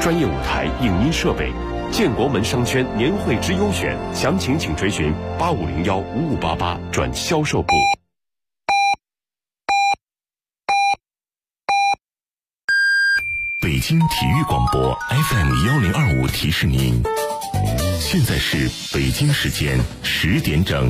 专业舞台、影音设备。建国门商圈年会之优选，详情请追询8501-5588转销售部。 北京体育广播 FM1025提示您，现在是北京时间10点整。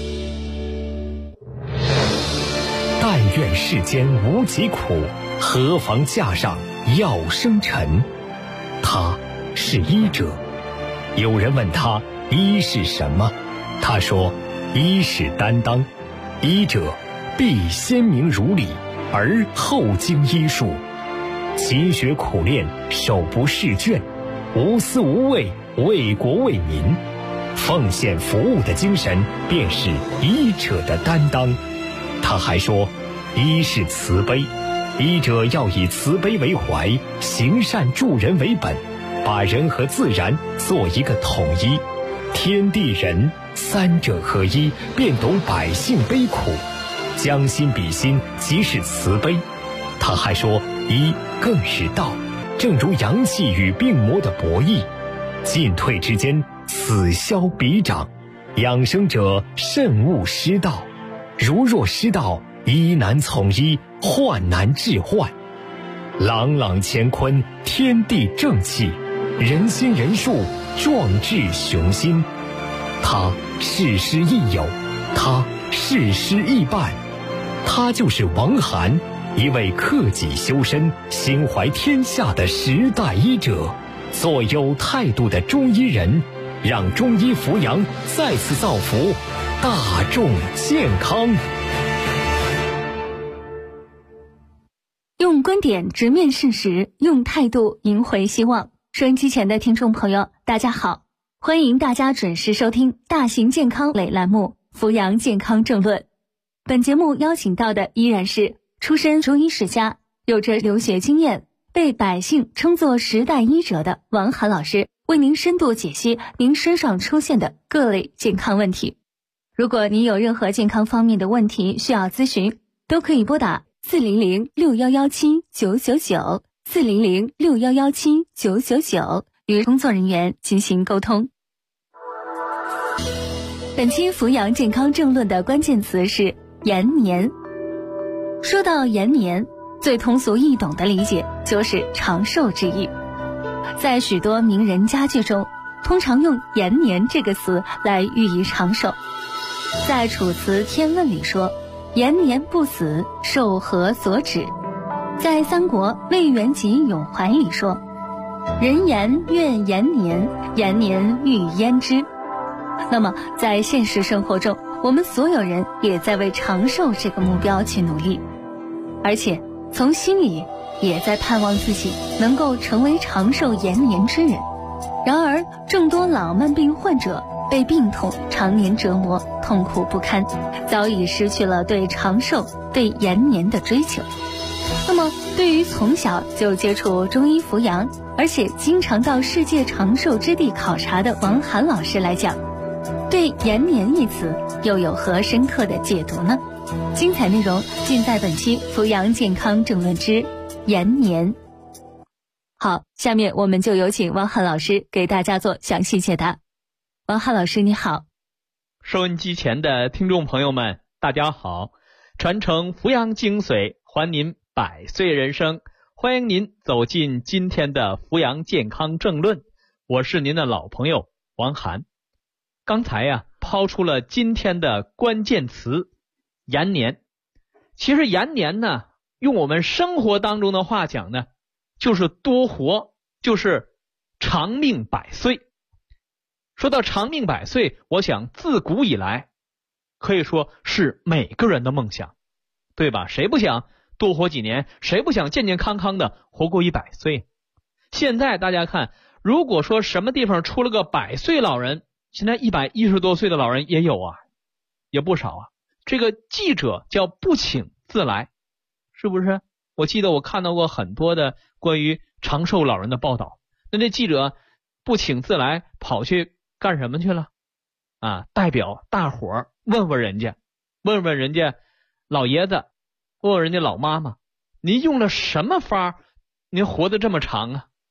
但愿世间无疾苦，何妨架上药生尘。他是医者。有人问他医是什么，他说医是担当，医者必先明如理，而后经医术，勤学苦练，手不释卷，无私无畏，为国为民，奉献服务的精神便是医者的担当。他还说医是慈悲，医者要以慈悲为怀，行善助人为本，把人和自然做一个统一，天地人三者合一，便懂百姓悲苦，将心比心，即是慈悲。他还说医更是道，正如阳气与病魔的博弈，进退之间，此消彼长，养生者慎勿失道，如若失道，医难从医，患难治患。朗朗乾坤，天地正气，人心人术，壮志雄心。他事师亦友，他事师亦伴，他就是王涵，一位克己修身、心怀天下的时代医者，做有态度的中医人，让中医扶阳再次造福大众健康。 用观点直面事实，用态度赢回希望。收音机前的听众朋友，大家好，欢迎大家准时收听大型健康类栏目《扶阳健康政论》。本节目邀请到的依然是出身中医世家，有着留学经验，被百姓称作时代医者的王涵老师，为您深度解析您身上出现的各类健康问题。如果您有任何健康方面的问题需要咨询，都可以拨打400-6117-999 400-6117-999与工作人员进行沟通。本期扶阳健康政论的关键词是延年。说到延年，最通俗易懂的理解就是长寿之意。在许多名人佳句中，通常用延年这个词来寓意长寿。在楚辞天问里说，延年不死，寿何所止。在三国魏元吉咏怀里说，人言愿延年，延年欲焉之。那么在现实生活中，我们所有人也在为长寿这个目标去努力，而且从心里也在盼望自己能够成为长寿延年之人。然而众多老慢病患者被病痛常年折磨，痛苦不堪，早已失去了对长寿、对延年的追求。那么对于从小就接触中医扶阳，而且经常到世界长寿之地考察的王涵老师来讲，对延年一词又有何深刻的解读呢？精彩内容尽在本期扶阳健康政论之延年。好，下面我们就有请王涵老师给大家做详细解答。王涵老师你好。 收音机前的听众朋友们大家好，传承扶阳精髓，还您百岁人生，欢迎您走进今天的扶阳健康政论，我是您的老朋友王涵。刚才抛出了今天的关键词延年。其实延年呢，用我们生活当中的话讲呢，就是多活，就是长命百岁。说到长命百岁，我想自古以来可以说是每个人的梦想，对吧？谁不想多活几年？谁不想健健康康的活过100岁？现在大家看，如果说什么地方出了个100岁老人，现在110多岁的老人也有啊，也不少啊。这个记者叫不请自来，是不是？我记得我看到过很多的关于长寿老人的报道，那这记者不请自来跑去干什么去了啊？代表大伙儿问问人家老爷子，问问人家老妈妈，您用了什么法您活得这么长啊？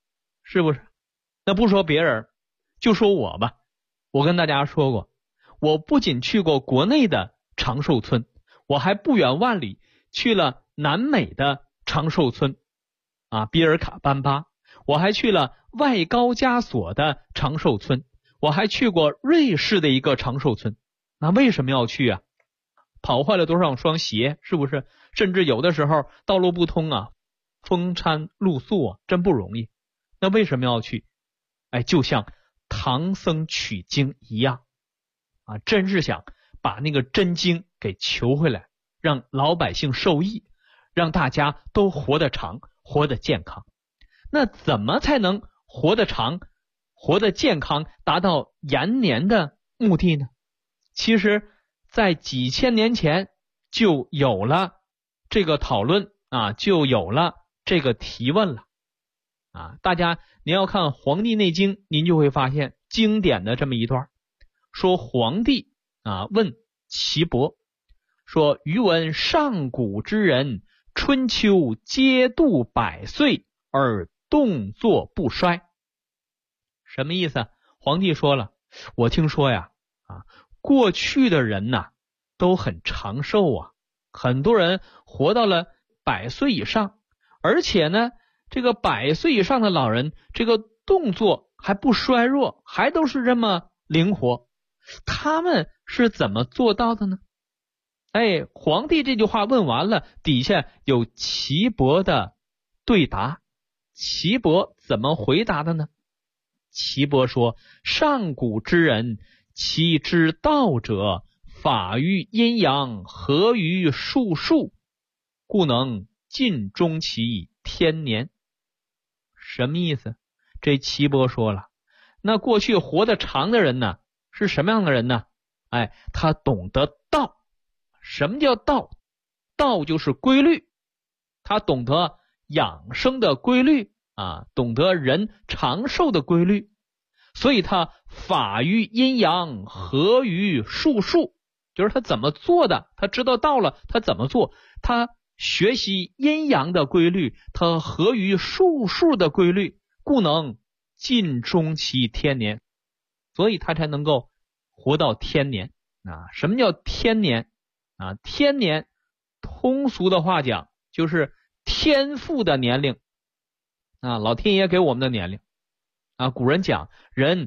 是不是？那不说别人，就说我吧。我跟大家说过，我不仅去过国内的长寿村，我还不远万里去了南美的长寿村比尔卡班巴，我还去了外高加索的长寿村，我还去过瑞士的一个长寿村。那为什么要去啊？跑坏了多少双鞋，是不是？甚至有的时候道路不通风餐露宿真不容易。那为什么要去？就像唐僧取经一样真是想把那个真经给求回来，让老百姓受益，让大家都活得长，活得健康。那怎么才能活得长，活得健康，达到延年的目的呢？其实在几千年前就有了这个讨论就有了这个提问了大家您要看《黄帝内经》，您就会发现经典的这么一段，说黄帝问岐伯，说余闻上古之人，春秋皆度100岁而动作不衰。什么意思？黄帝说了，我听说过去的人都很长寿很多人活到了100岁以上，而且呢这个100岁以上的老人，这个动作还不衰弱，还都是这么灵活，他们是怎么做到的呢？皇帝这句话问完了，底下有岐伯的对答。岐伯怎么回答的呢？岐伯说，上古之人，其之道者，法于阴阳，合于术数，故能尽终其天年。什么意思？这岐伯说了，那过去活得长的人呢，是什么样的人呢？他懂得道。什么叫道？道就是规律，他懂得养生的规律懂得人长寿的规律，所以他法于阴阳，合于术数，就是他怎么做的，他知道到了他怎么做，他学习阴阳的规律，他合于术数的规律，故能尽终其天年，所以他才能够活到天年什么叫天年天年通俗的话讲就是天赋的年龄老天爷给我们的年龄古人讲人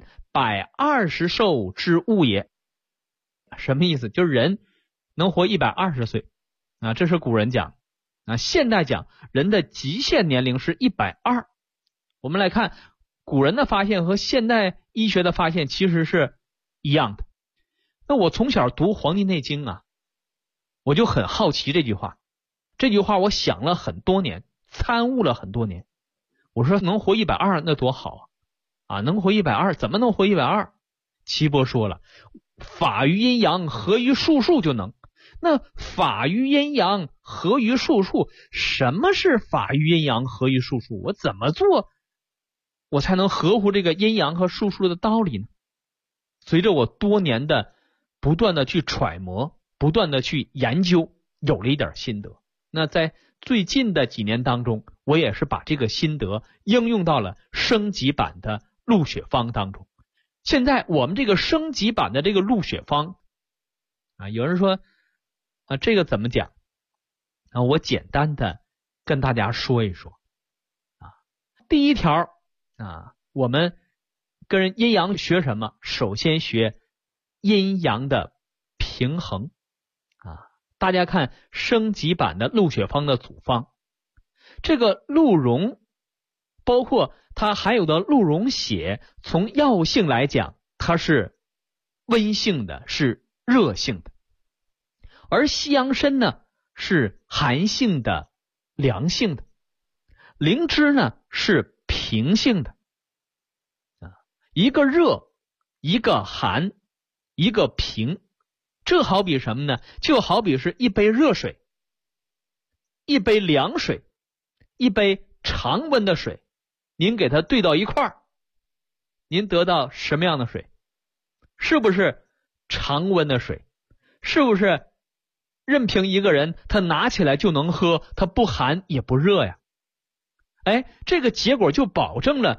120寿之物也。什么意思？就是人能活120岁这是古人讲现代讲人的极限年龄是120。我们来看古人的发现和现代医学的发现其实是一样的。那我从小读《黄帝内经》我就很好奇这句话，我想了很多年，参悟了很多年。我说能活120那多好能活120，怎么能活120？岐伯说了，法于阴阳，合于术数就能。那法于阴阳，合于术数，什么是法于阴阳，合于术数？我怎么做我才能合乎这个阴阳和术数的道理呢？随着我多年的不断的去揣摩，不断的去研究，有了一点心得。那在最近的几年当中，我也是把这个心得应用到了升级版的鹿血方当中。现在我们这个升级版的这个鹿血方有人说这个怎么讲我简单的跟大家说一说第一条我们跟阴阳学什么？首先学阴阳的平衡大家看升级版的鹿血方的组方，这个鹿茸包括它含有的鹿茸血，从药性来讲它是温性的，是热性的，而西洋参呢是寒性的，凉性的，灵芝呢是平性的一个热，一个寒，一个平。这好比什么呢？就好比是一杯热水，一杯凉水，一杯常温的水，您给它兑到一块儿，您得到什么样的水？是不是常温的水？是不是任凭一个人他拿起来就能喝，他不寒也不热呀？这个结果就保证了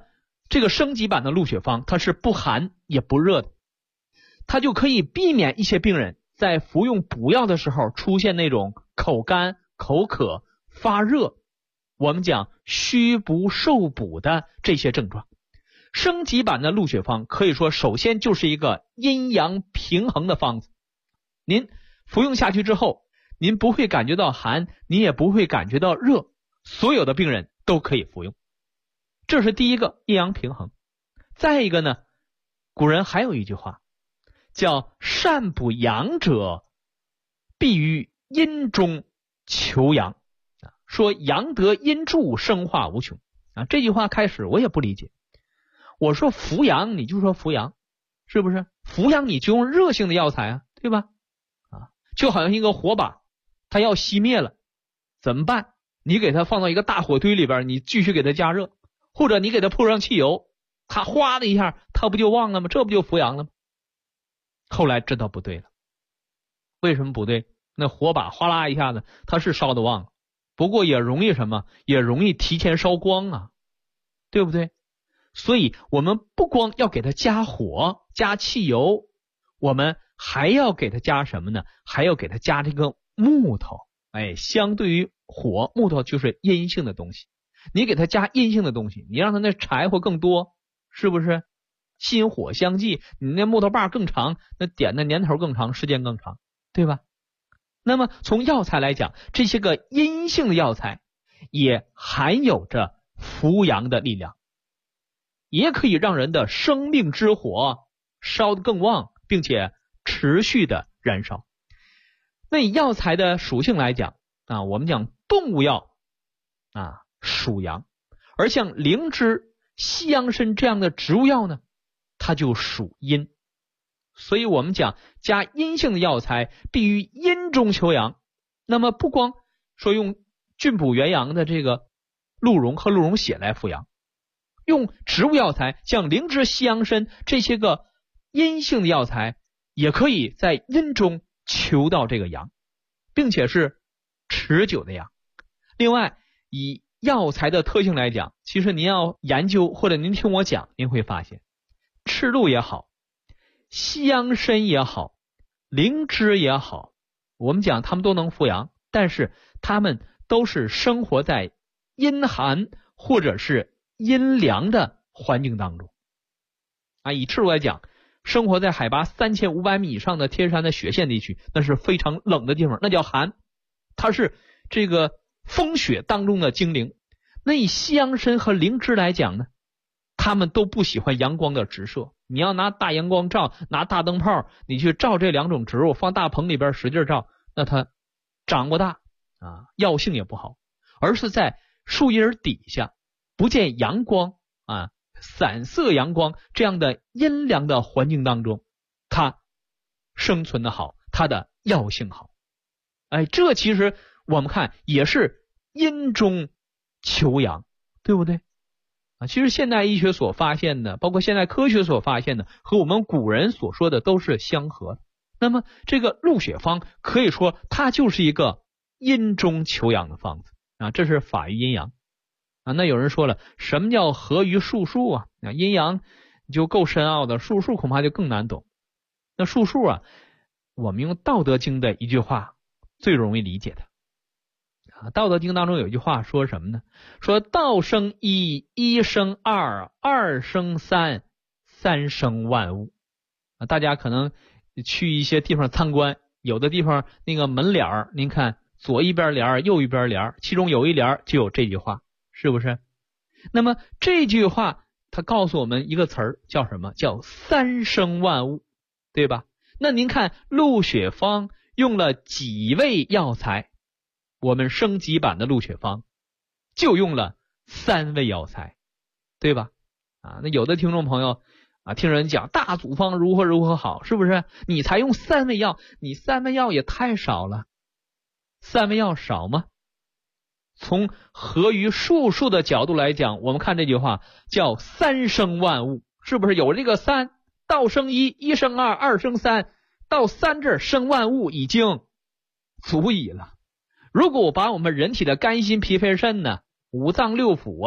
这个升级版的鹿血芳它是不寒也不热的，它就可以避免一些病人在服用补药的时候出现那种口干、口渴、发热，我们讲虚不受补的这些症状。升级版的鹿血芳可以说首先就是一个阴阳平衡的方子，您服用下去之后，您不会感觉到寒，您也不会感觉到热，所有的病人都可以服用，这是第一个，阴阳平衡。再一个呢，古人还有一句话叫善补阳者必于阴中求阳，说阳得阴助，生化无穷。这句话开始我也不理解，我说扶阳你就说扶阳，是不是？扶阳你就用热性的药材啊，对吧？就好像一个火把它要熄灭了，怎么办？你给它放到一个大火堆里边，你继续给它加热，或者你给它泼上汽油，它哗的一下它不就旺了吗？这不就扶阳了吗？后来知道不对了。为什么不对？那火把哗啦一下子它是烧得旺，不过也容易什么？也容易提前烧光啊，对不对？所以我们不光要给它加火加汽油，我们还要给它加什么呢？还要给它加这个木头。相对于火，木头就是阴性的东西，你给它加阴性的东西，你让它那柴火更多，是不是？心火相济，你那木头把更长，那点的年头更长，时间更长，对吧？那么从药材来讲，这些个阴性的药材也含有着扶阳的力量，也可以让人的生命之火烧得更旺，并且持续的燃烧。那以药材的属性来讲我们讲动物药属阳，而像灵芝、西洋参这样的植物药呢，它就属阴。所以我们讲加阴性的药材必于阴中求阳。那么不光说用菌补元阳的这个鹿茸和鹿茸血来扶阳，用植物药材像灵芝、西洋参这些个阴性的药材也可以在阴中求到这个阳，并且是持久的阳。另外以药材的特性来讲，其实您要研究或者您听我讲，您会发现赤鹿也好，西洋参也好，灵芝也好，我们讲它们都能扶阳，但是它们都是生活在阴寒或者是阴凉的环境当中以赤鹿来讲，生活在海拔3500米以上的天山的雪线地区，那是非常冷的地方，那叫寒，它是这个风雪当中的精灵。那以西洋参和灵芝来讲呢，他们都不喜欢阳光的直射，你要拿大阳光照，拿大灯泡你去照这两种植物，放大棚里边使劲照，那它长不大药性也不好，而是在树叶底下不见阳光散射阳光这样的阴凉的环境当中，它生存的好，它的药性好。这其实我们看也是阴中求阳，对不对其实现代医学所发现的，包括现代科学所发现的，和我们古人所说的都是相合的。那么这个鹿血芳可以说它就是一个阴中求阳的方子这是法于阴阳那有人说了，什么叫合于术数阴阳就够深奥的，术数恐怕就更难懂。那术数我们用《道德经》的一句话最容易理解的道德经当中有一句话说什么呢？说道生一，一生二，二生三，三生万物大家可能去一些地方参观，有的地方那个门脸您看左一边帘右一边帘，其中有一帘就有这句话，是不是？那么这句话它告诉我们一个词儿叫什么？叫三生万物，对吧？那您看鹿血芳用了几味药材？我们升级版的鹿血芳就用了3味药材，对吧？那有的听众朋友听人讲大祖方如何如何好，是不是？你才用3味药，你3味药也太少了。3味药少吗？从合于术数的角度来讲，我们看这句话叫三生万物，是不是有这个3？道生一，一生二，二生三，到3这儿生万物已经足矣了。如果我把我们人体的肝心脾肺肾呢、五脏六腑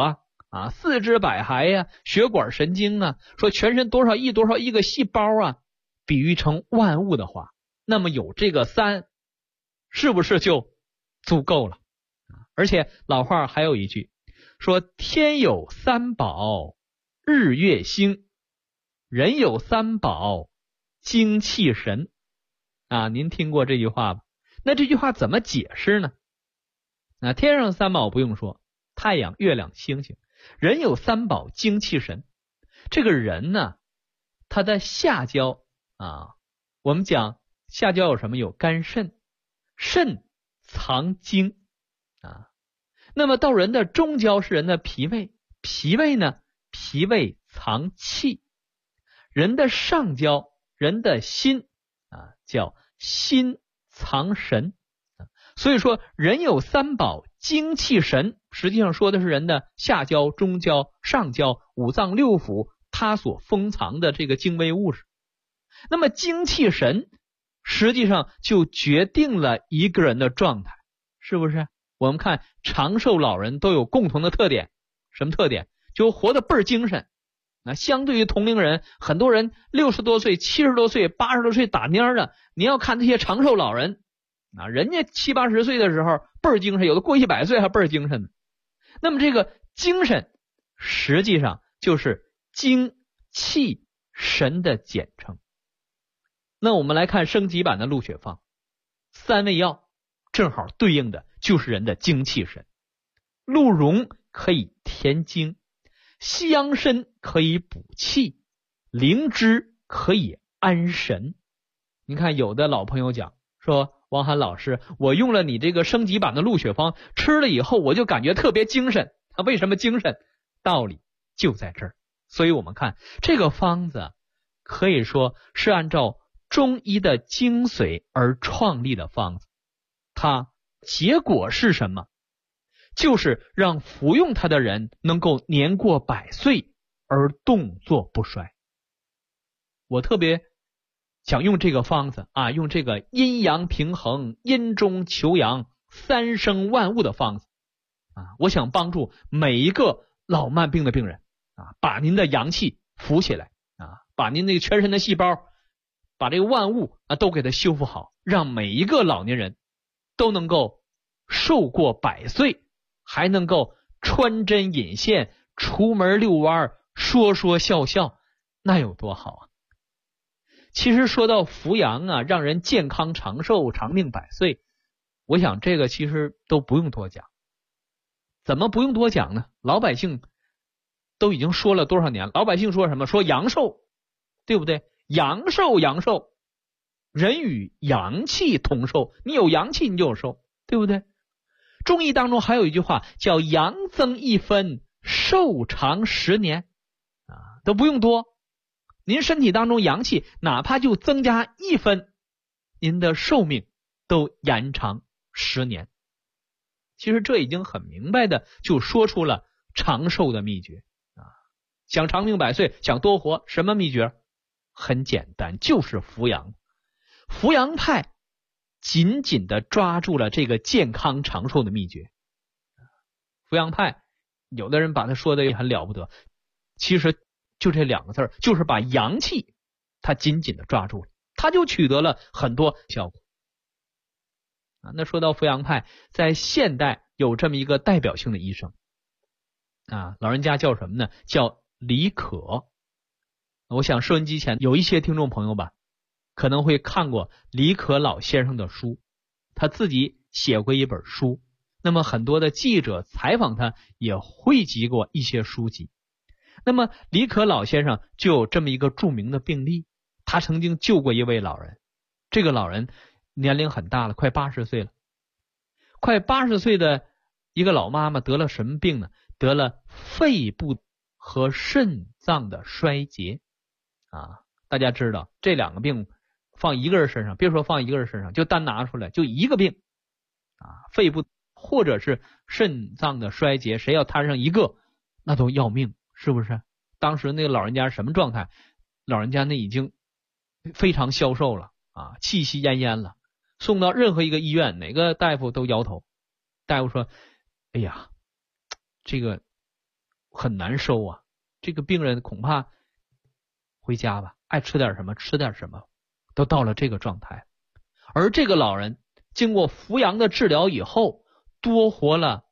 啊，四肢百骸呀，血管神经啊，说全身多少亿个细胞啊，比喻成万物的话，那么有这个3，是不是就足够了？而且老话还有一句说，天有3宝，日月星，人有3宝，精气神啊，您听过这句话吧？那这句话怎么解释呢？天上3宝不用说，太阳、月亮、星星。人有3宝，精气神。这个人呢，他的下焦啊，我们讲下焦有什么？有肝肾，肾藏精啊。那么到人的中焦是人的脾胃，脾胃呢，脾胃藏气。人的上焦，人的心啊，叫心藏神。所以说人有3宝，精气神，实际上说的是人的下焦、中焦、上焦、五脏六腑，它所封藏的这个精微物质。那么精气神实际上就决定了一个人的状态，是不是？我们看长寿老人都有共同的特点，什么特点？就活得倍儿精神。那相对于同龄人，很多人60多岁、70多岁、80多岁打蔫的，你要看这些长寿老人啊，人家70、80岁的时候倍儿精神，有的过100岁还倍儿精神呢。那么这个精神实际上就是精气神的简称。那我们来看升级版的鹿血方，3味药正好对应的就是人的精气神。鹿茸可以填精，西洋参可以补气，灵芝可以安神。你看有的老朋友讲说，王涵老师，我用了你这个升级版的鹿血方，吃了以后我就感觉特别精神。他为什么精神？道理就在这儿。所以我们看这个方子可以说是按照中医的精髓而创立的方子，它结果是什么？就是让服用它的人能够年过100岁而动作不衰。我特别想用这个方子啊，用这个阴阳平衡、阴中求阳、3生万物的方子啊，我想帮助每一个老慢病的病人啊，把您的阳气扶起来啊，把您那个全身的细胞，把这个万物啊都给它修复好，让每一个老年人都能够寿过100岁，还能够穿针引线、出门遛弯、说说笑笑，那有多好啊！其实说到扶阳啊，让人健康长寿、长命100岁，我想这个其实都不用多讲。怎么不用多讲呢？老百姓都已经说了多少年了？老百姓说什么？说阳寿，对不对？阳寿，阳寿，人与阳气同寿，你有阳气你就有寿，对不对？中医当中还有一句话叫阳增1分，寿长10年啊，都不用多。您身体当中阳气哪怕就增加1分，您的寿命都延长10年。其实这已经很明白的就说出了长寿的秘诀啊！想长命100岁，想多活，什么秘诀？很简单，就是扶阳。扶阳派紧紧的抓住了这个健康长寿的秘诀。扶阳派有的人把它说的也很了不得，其实就这2个字，就是把阳气他紧紧的抓住了，他就取得了很多效果啊。那说到扶阳派，在现代有这么一个代表性的医生啊，老人家叫什么呢？叫李可。我想收音机前有一些听众朋友吧，可能会看过李可老先生的书，他自己写过一本书，那么很多的记者采访他也汇集过一些书籍。那么李可老先生就有这么一个著名的病例，他曾经救过一位老人，这个老人年龄很大了，快80岁了。快80岁的一个老妈妈得了什么病呢？得了肺部和肾脏的衰竭啊。大家知道这2个病放一个人身上，别说放一个人身上，就单拿出来就一个病啊，肺部或者是肾脏的衰竭，谁要摊上一个那都要命，是不是？当时那个老人家什么状态？老人家那已经非常消瘦了啊，气息奄奄了，送到任何一个医院，哪个大夫都摇头。大夫说：“哎呀，这个很难受啊，这个病人恐怕回家吧，爱吃点什么吃点什么，都到了这个状态。而这个老人经过扶阳的治疗以后，多活了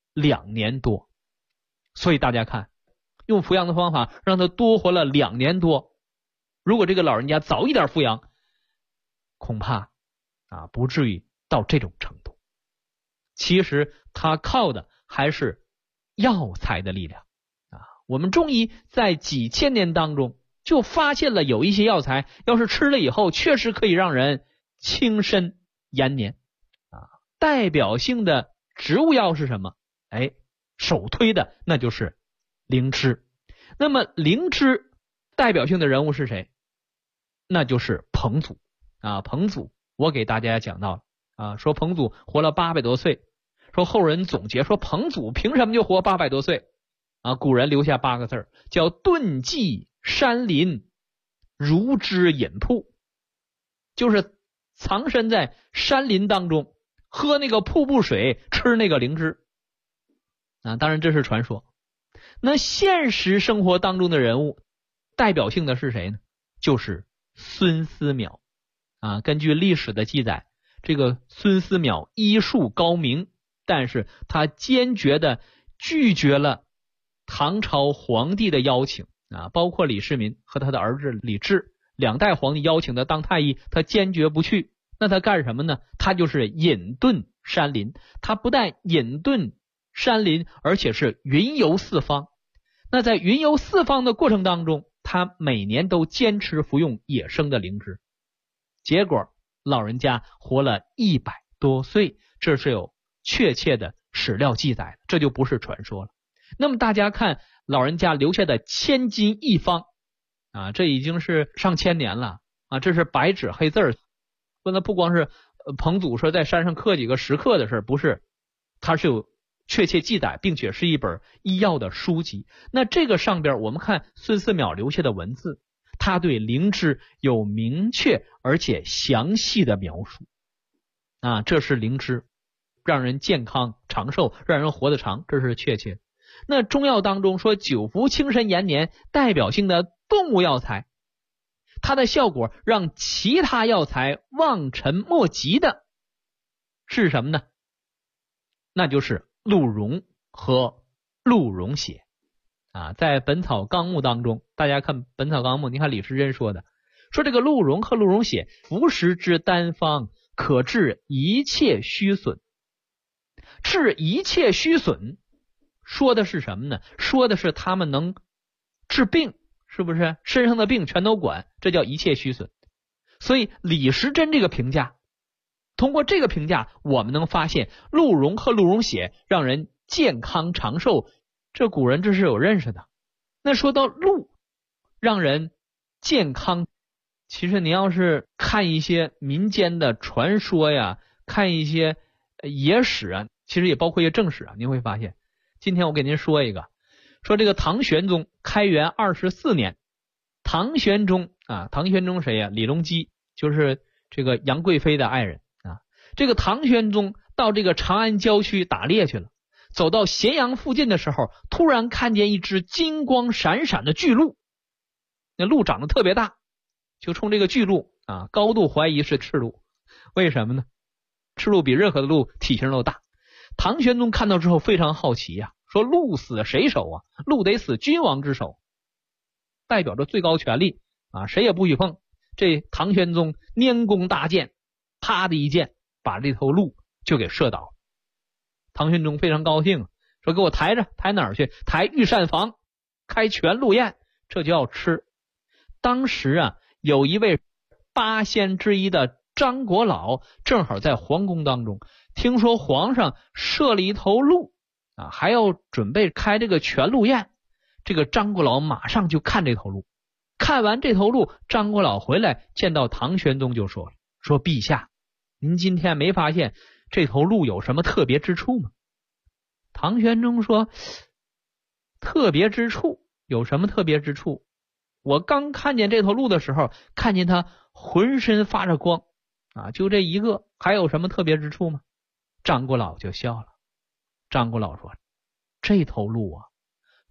2年多。所以大家看，用扶阳的方法让他多活了2年多。如果这个老人家早一点扶阳，恐怕不至于到这种程度。其实他靠的还是药材的力量我们中医在几千年当中就发现了有一些药材，要是吃了以后，确实可以让人轻身延年代表性的植物药是什么？首推的那就是灵芝。那么灵芝代表性的人物是谁？那就是彭祖彭祖我给大家讲到了说彭祖活了800多岁，说后人总结说彭祖凭什么就活800多岁古人留下8个字叫遁迹山林如之隐瀑，就是藏身在山林当中，喝那个瀑布水，吃那个灵芝当然这是传说。那现实生活当中的人物代表性的是谁呢？就是孙思邈根据历史的记载，这个孙思邈医术高明，但是他坚决的拒绝了唐朝皇帝的邀请包括李世民和他的儿子李治2代皇帝邀请他当太医，他坚决不去。那他干什么呢？他就是隐遁山林。他不但隐遁山林，而且是云游四方。那在云游四方的过程当中，他每年都坚持服用野生的灵芝，结果老人家活了100多岁，这是有确切的史料记载的，这就不是传说了。那么大家看老人家留下的千金一方这已经是上千年了这是白纸黑字说那不光是彭祖说在山上刻几个石刻的事，不是，它是有确切记载，并且是一本医药的书籍。那这个上边我们看孙思邈留下的文字，他对灵芝有明确而且详细的描述这是灵芝让人健康长寿，让人活得长，这是确切。那中药当中说久服轻身延年代表性的动物药材，它的效果让其他药材望尘莫及的是什么呢？那就是鹿茸和鹿茸血在本草纲目当中，大家看本草纲目，你看李时珍说的，说这个鹿茸和鹿茸血服食之单方，可治一切虚损。治一切虚损说的是什么呢？说的是他们能治病，是不是身上的病全都管，这叫一切虚损。所以李时珍这个评价，通过这个评价我们能发现鹿茸和鹿茸血让人健康长寿，这古人这是有认识的。那说到鹿让人健康，其实你要是看一些民间的传说呀，看一些野史其实也包括一些正史你会发现，今天我给您说一个，说这个唐玄宗开元24年，唐玄宗唐玄宗谁呀？李隆基，就是这个杨贵妃的爱人这个唐玄宗到这个长安郊区打猎去了，走到咸阳附近的时候，突然看见一只金光闪闪的巨鹿，那鹿长得特别大，就冲这个巨鹿高度怀疑是赤鹿。为什么呢？赤鹿比任何的鹿体型都大。唐玄宗看到之后非常好奇说鹿死谁手鹿得死君王之手，代表着最高权力谁也不许碰。这唐玄宗拈弓搭箭，啪的一箭把这头鹿就给射倒。唐玄宗非常高兴，说给我抬着，抬哪儿去？抬御膳房，开全鹿宴，这就要吃。当时有一位8仙之一的张国老正好在皇宫当中，听说皇上射了一头鹿还要准备开这个全鹿宴，这个张国老马上就看这头鹿。看完这头鹿，张国老回来见到唐玄宗就说了，说陛下，您今天没发现这头鹿有什么特别之处吗？唐玄宗说，特别之处有什么特别之处？我刚看见这头鹿的时候，看见它浑身发着光就这一个，还有什么特别之处吗？张国老就笑了。张国老说，这头鹿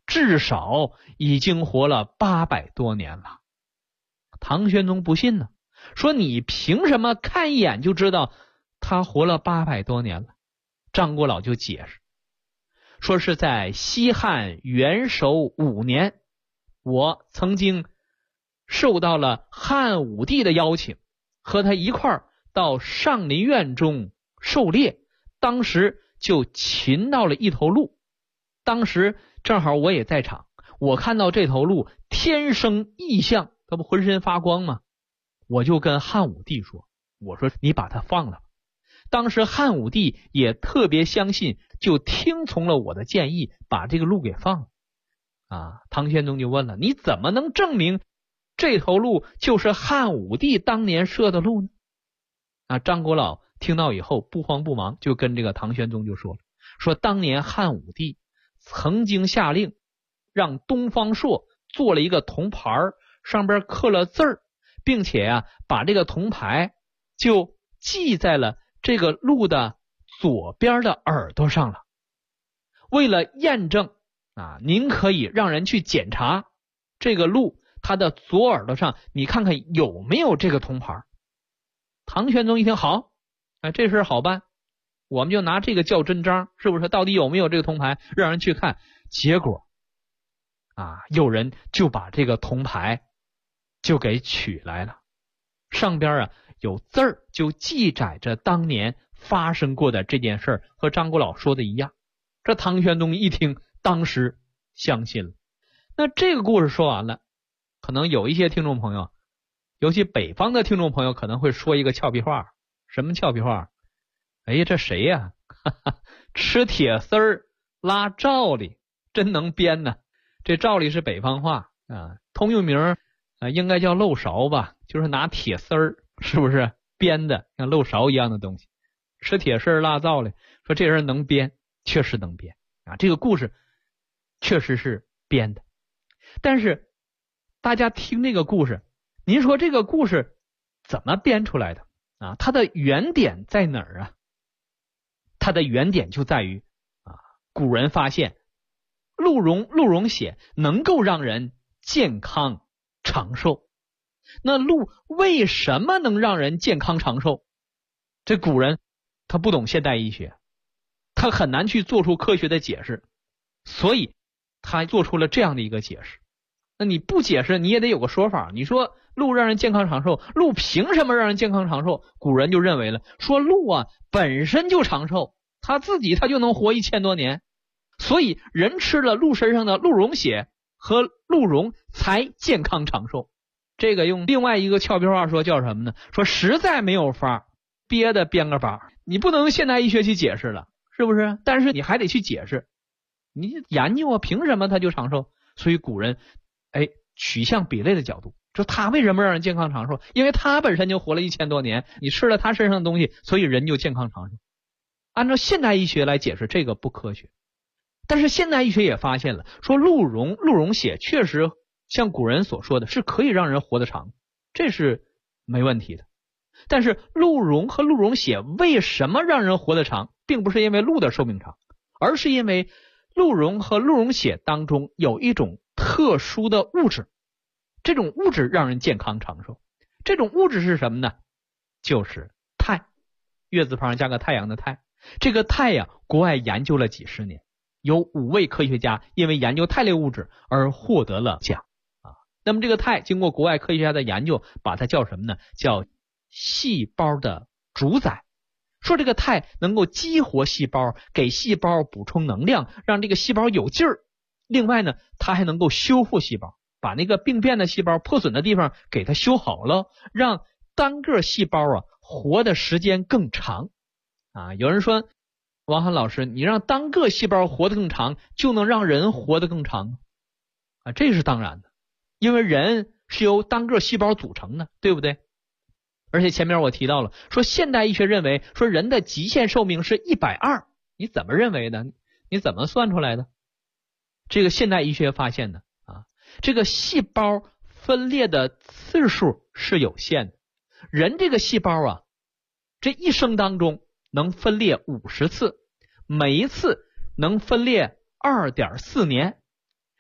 至少已经活了800多年了。唐玄宗不信呢，说你凭什么看一眼就知道他活了800多年了？张国老就解释，说是在西汉元首5年，我曾经受到了汉武帝的邀请，和他一块儿到上林苑中狩猎，当时就擒到了一头鹿，当时正好我也在场，我看到这头鹿天生异象，它不浑身发光吗？我就跟汉武帝说，我说你把它放了吧。当时汉武帝也特别相信，就听从了我的建议，把这个鹿给放了。唐玄宗就问了，你怎么能证明这头鹿就是汉武帝当年射的鹿呢？张国老听到以后不慌不忙，就跟这个唐玄宗就说了，说当年汉武帝曾经下令让东方朔做了一个铜牌，上边刻了字儿，并且把这个铜牌就系在了这个鹿的左边的耳朵上了。为了验证您可以让人去检查这个鹿它的左耳朵上，你看看有没有这个铜牌。唐玄宗一听，好，这事好办，我们就拿这个较真章，是不是到底有没有这个铜牌，让人去看。结果有人就把这个铜牌就给取来了，上边有字儿，就记载着当年发生过的这件事儿，和张国老说的一样。这唐玄宗一听，当时相信了。那这个故事说完了，可能有一些听众朋友，尤其北方的听众朋友可能会说一个俏皮话。什么俏皮话？这谁呀？吃铁丝儿拉罩里，真能编呢。这罩里是北方话通用名应该叫漏勺吧，就是拿铁丝儿是不是编的像漏勺一样的东西。吃铁丝儿拉罩里，说这人能编，确实能编这个故事确实是编的。但是大家听这个故事，您说这个故事怎么编出来的它的原点在哪儿它的原点就在于古人发现鹿茸血能够让人健康长寿。那鹿为什么能让人健康长寿？这古人他不懂现代医学，他很难去做出科学的解释，所以他做出了这样的一个解释。那你不解释，你也得有个说法。你说鹿让人健康长寿，鹿凭什么让人健康长寿？古人就认为了，说鹿本身就长寿，他自己他就能活1000多年，所以人吃了鹿身上的鹿茸血和鹿茸才健康长寿。这个用另外一个俏皮话说叫什么呢？说实在没有法，憋的编个法。你不能用现代医学去解释了，是不是？但是你还得去解释，你研究凭什么他就长寿？所以古人取向比类的角度，说他为什么让人健康长寿？因为他本身就活了1000多年，你吃了他身上的东西，所以人就健康长寿。按照现代医学来解释，这个不科学。但是现代医学也发现了，说鹿茸血确实像古人所说的是可以让人活得长，这是没问题的。但是鹿茸和鹿茸血为什么让人活得长，并不是因为鹿的寿命长，而是因为鹿茸和鹿茸血当中有一种特殊的物质，这种物质让人健康长寿。这种物质是什么呢？就是钛，月字旁加个太阳的钛。这个钛国外研究了几十年，有5位科学家因为研究钛类物质而获得了奖那么这个钛经过国外科学家的研究，把它叫什么呢？叫细胞的主宰。说这个钛能够激活细胞，给细胞补充能量，让这个细胞有劲儿。另外呢，它还能够修复细胞，把那个病变的细胞破损的地方给它修好了，让单个细胞活的时间更长有人说，王涵老师，你让单个细胞活得更长，就能让人活得更长这是当然的，因为人是由单个细胞组成的，对不对？而且前面我提到了，说现代医学认为说人的极限寿命是120，你怎么认为的？你怎么算出来的？这个现代医学发现的这个细胞分裂的次数是有限的。人这个细胞这一生当中能分裂50次，每一次能分裂2.4年。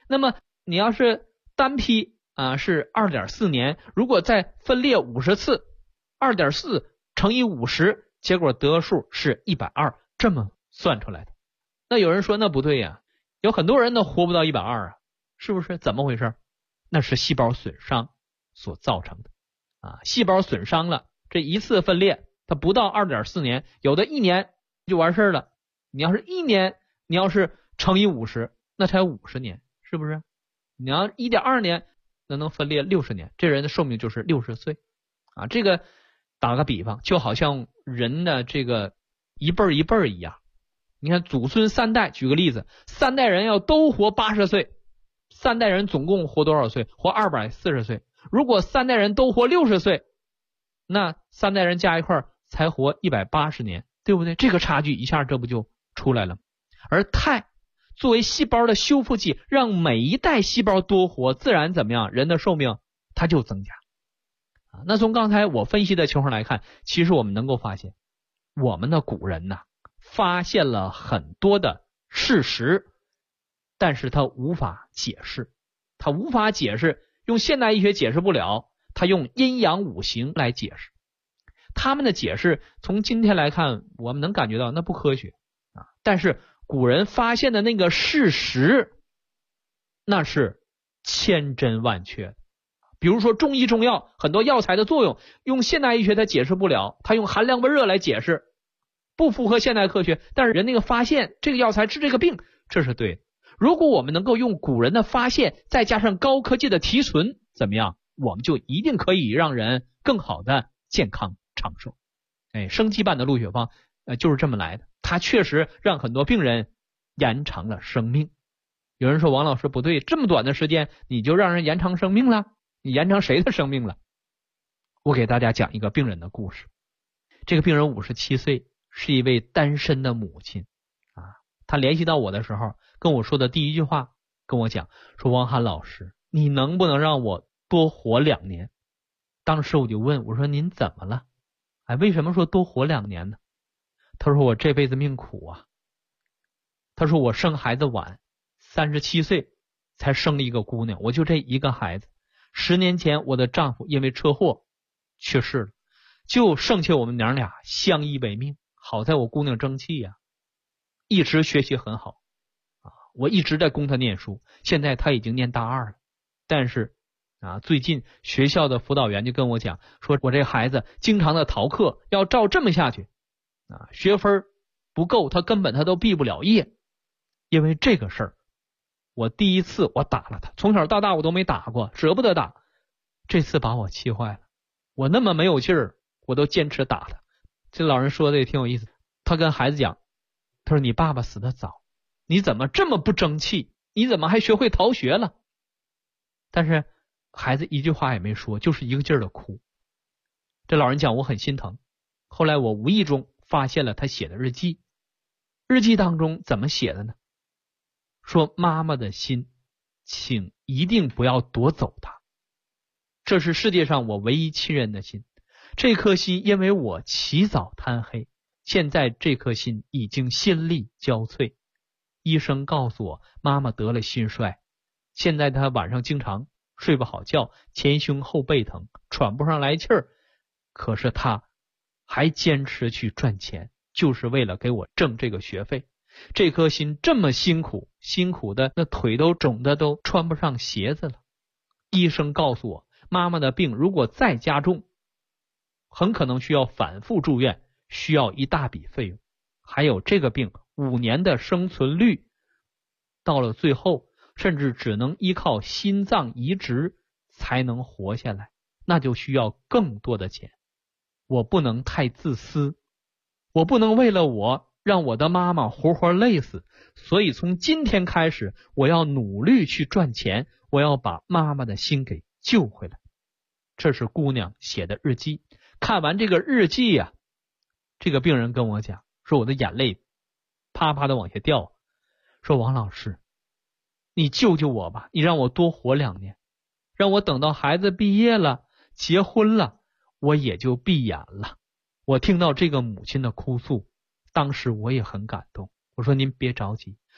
那么你要是单批是 2.4 年，如果再分裂50次 2.4 乘以50，结果得数是120，这么算出来的。那有人说那不对呀，有很多人都活不到120啊，是不是？怎么回事？那是细胞损伤所造成的细胞损伤了，这一次分裂它不到 2.4 年，有的1年就完事了。你要是1年，你要是乘以50，那才50年，是不是？你要 1.2 年，那能分裂60年，这人的寿命就是60岁这个打个比方，就好像人的这个一辈一辈一样。你看祖孙3代，举个例子，3代人要都活80岁，3代人总共活多少岁？活240岁。如果3代人都活60岁，那3代人加一块才活180年，对不对？这个差距一下这不就出来了。而肽作为细胞的修复剂，让每一代细胞多活，自然怎么样？人的寿命它就增加那从刚才我分析的情况来看，其实我们能够发现，我们的古人发现了很多的事实，但是他无法解释，用现代医学解释不了，他用阴阳五行来解释。他们的解释从今天来看，我们能感觉到那不科学但是古人发现的那个事实，那是千真万确的。比如说中医中药，很多药材的作用用现代医学它解释不了，它用寒凉温热来解释，不符合现代科学，但是人那个发现这个药材治这个病，这是对的。如果我们能够用古人的发现再加上高科技的提纯，怎么样？我们就一定可以让人更好的健康长寿。生机版的鹿血方就是这么来的，它确实让很多病人延长了生命。有人说王老师不对，这么短的时间你就让人延长生命了？你延长谁的生命了？我给大家讲一个病人的故事。这个病人57岁，是一位单身的母亲他联系到我的时候跟我说的第一句话，跟我讲说，王涵老师，你能不能让我多活2年？当时我就问，我说您怎么了？为什么说多活2年呢？他说我这辈子命苦他说我生孩子晚，37岁才生了一个姑娘，我就这一个孩子。10年前我的丈夫因为车祸去世了，就剩下我们娘俩相依为命。好在我姑娘争气一直学习很好我一直在供她念书，现在她已经念大2了。但是最近学校的辅导员就跟我讲，说我这孩子经常的逃课，要照这么下去学分不够，他根本他都毕不了业。因为这个事儿，我第一次我打了他，从小到大我都没打过，舍不得打，这次把我气坏了。我那么没有劲儿，我都坚持打他。这老人说的也挺有意思，他跟孩子讲，他说你爸爸死得早，你怎么这么不争气？你怎么还学会逃学了？但是孩子一句话也没说，就是一个劲儿的哭。这老人讲我很心疼。后来我无意中发现了他写的日记，日记当中怎么写的呢？说妈妈的心，请一定不要夺走它，这是世界上我唯一亲人的心。这颗心因为我起早贪黑，现在这颗心已经心力交瘁。医生告诉我妈妈得了心衰，现在她晚上经常睡不好觉，前胸后背疼，喘不上来气儿，可是她还坚持去赚钱，就是为了给我挣这个学费。这颗心这么辛苦的那腿都肿的都穿不上鞋子了。医生告诉我妈妈的病如果再加重，很可能需要反复住院，需要一大笔费用。还有这个病5年的生存率，到了最后甚至只能依靠心脏移植才能活下来，那就需要更多的钱。我不能太自私，我不能为了我让我的妈妈活活累死，所以从今天开始我要努力去赚钱，我要把妈妈的心给救回来。这是姑娘写的日记。看完这个日记这个病人跟我讲，说我的眼泪啪啪的往下掉，说王老师，你救救我吧，你让我多活2年，让我等到孩子毕业了结婚了，我也就闭眼了。我听到这个母亲的哭诉，当时我也很感动。我说您别着急，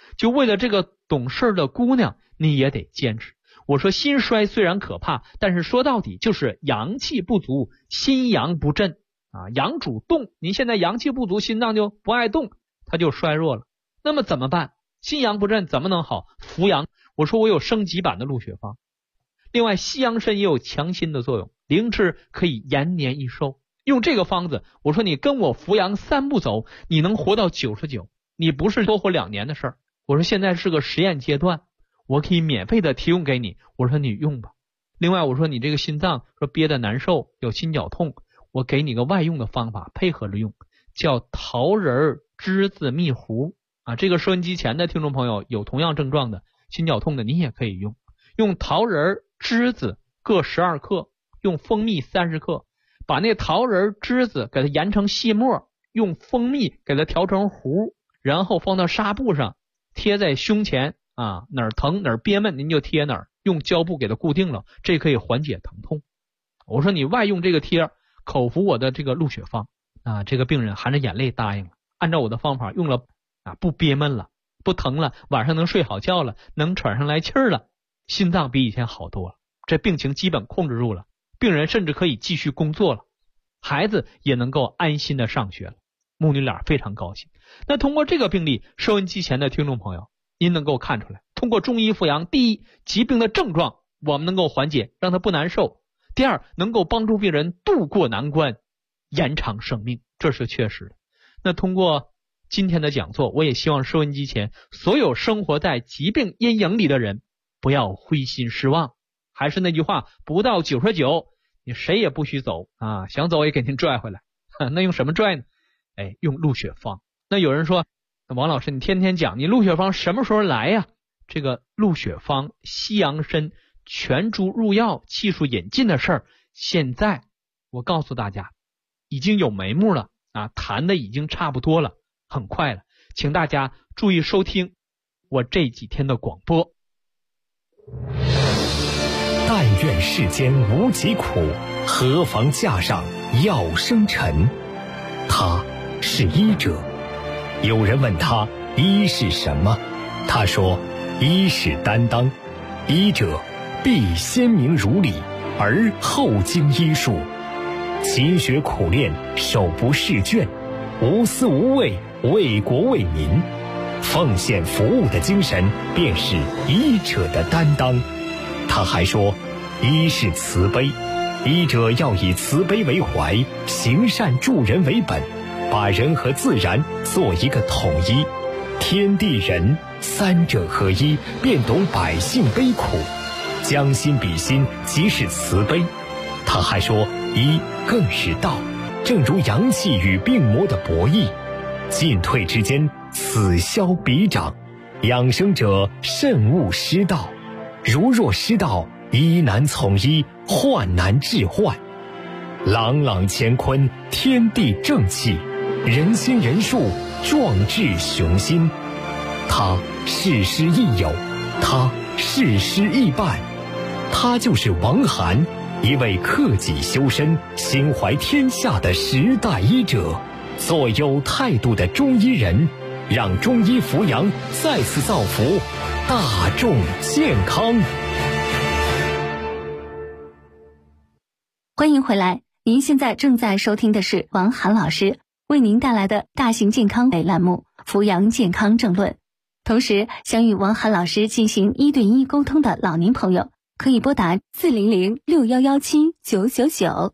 就为了这个懂事的姑娘，你也得坚持。我说心衰虽然可怕，但是说到底就是阳气不足，心阳不振啊。阳主动，您现在阳气不足，心脏就不爱动，它就衰弱了。那么怎么办？心阳不振怎么能好？扶阳，我说我有升级版的鹿血方。另外西洋参也有强心的作用，灵芝可以延年益寿。用这个方子，我说你跟我扶阳3步走，你能活到99，你不是多活2年的事儿。我说现在是个实验阶段，我可以免费的提供给你，我说你用吧。另外我说你这个心脏说憋得难受，有心绞痛，我给你个外用的方法配合着用，叫桃仁栀子蜜糊啊。这个收音机前的听众朋友有同样症状的心绞痛的，你也可以用。用桃仁栀子各12克，用蜂蜜30克，把那桃仁栀子给它研成细末，用蜂蜜给它调成糊，然后放到纱布上贴在胸前啊，哪儿疼哪儿憋闷您就贴哪儿，用胶布给它固定了，这可以缓解疼痛。我说你外用这个贴，口服我的这个鹿血方啊，这个病人含着眼泪答应了，按照我的方法用了啊，不憋闷了，不疼了，晚上能睡好觉了，能喘上来气儿了，心脏比以前好多了，这病情基本控制住了，病人甚至可以继续工作了，孩子也能够安心的上学了，母女俩非常高兴。那通过这个病例，收音机前的听众朋友，您能够看出来，通过中医扶阳，第一，疾病的症状我们能够缓解，让它不难受；第二，能够帮助病人度过难关，延长生命，这是确实的。那通过今天的讲座，我也希望收音机前所有生活在疾病阴影里的人不要灰心失望。还是那句话，不到99你谁也不许走啊，想走也给您拽回来。那用什么拽呢？用鹿血方。那有人说，王老师你天天讲，你鹿血方什么时候来呀？这个鹿血方西洋参全株入药技术引进的事儿，现在我告诉大家已经有眉目了啊，谈的已经差不多了，很快了，请大家注意收听我这几天的广播。 但愿世间无疾苦，何妨架上药生尘。他是医者。有人问他医是什么，他说医是担当，医者必先明如理，而后经医术，勤学苦练，手不释卷，无私无畏，为国为民，奉献服务的精神便是医者的担当。他还说医是慈悲，医者要以慈悲为怀，行善助人为本，把人和自然做一个统一，天地人三者合一，便懂百姓悲苦，将心比心，即是慈悲。他还说医更是道，正如阳气与病魔的博弈，进退之间，此消彼长，养生者慎勿失道，如若失道，医难从医，患难治患。朗朗乾坤，天地正气，人心人术，壮志雄心。他事师亦友，他事师亦伴，他就是王涵，一位克己修身、心怀天下的时代医者，做有态度的中医人，让中医扶阳再次造福大众健康。 欢迎回来，您现在正在收听的是王涵老师为您带来的大型健康类栏目《扶阳健康政论》。同时，想与王涵老师进行1对1沟通的老年朋友，可以拨打40061179999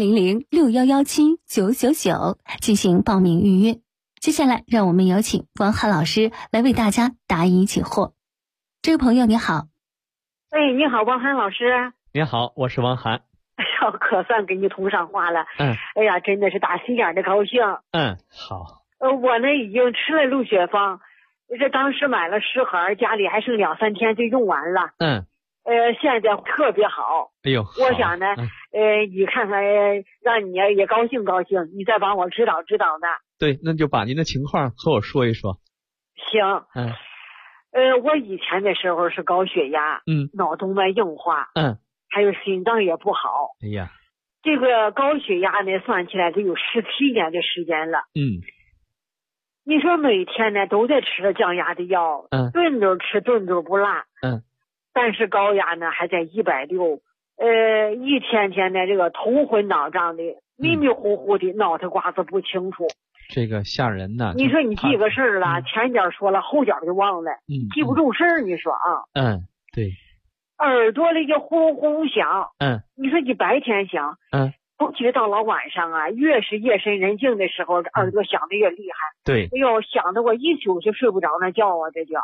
40061179999进行报名预约。接下来，让我们有请王涵老师来为大家答疑解惑。这位朋友你好。 你好，王涵老师。 你好，我是王涵。 可算给你通上话了。哎呀，真的是打心眼的高兴。 好。 我呢已经吃了鹿血方，这当时买了10盒，家里还剩2-3天就用完了。现在特别好。 哎呦， 我想呢，你看看，让你也高兴高兴，你再帮我指导指导呢。 对，那就把您的情况和我说一说。 行。我以前的时候是高血压，脑动脉硬化，还有心脏也不好。 哎呀， 这个高血压呢，算起来都有17年的时间了。 你说每天呢都在吃降压的药，顿顿吃顿顿不落，但是高压呢还在160，一天天的这个头昏脑胀的，迷迷糊糊的，脑袋瓜子不清楚。 这个吓人呐！ 你说你记个事儿了，前脚说了，后脚就忘了，记不住事儿。你说啊？ 对。 耳朵里就轰轰响，你说你白天响，尤其到了晚上啊，越是夜深人静的时候，耳朵响的越厉害。 对。 哎呦，响的我一宿就睡不着那觉啊，这就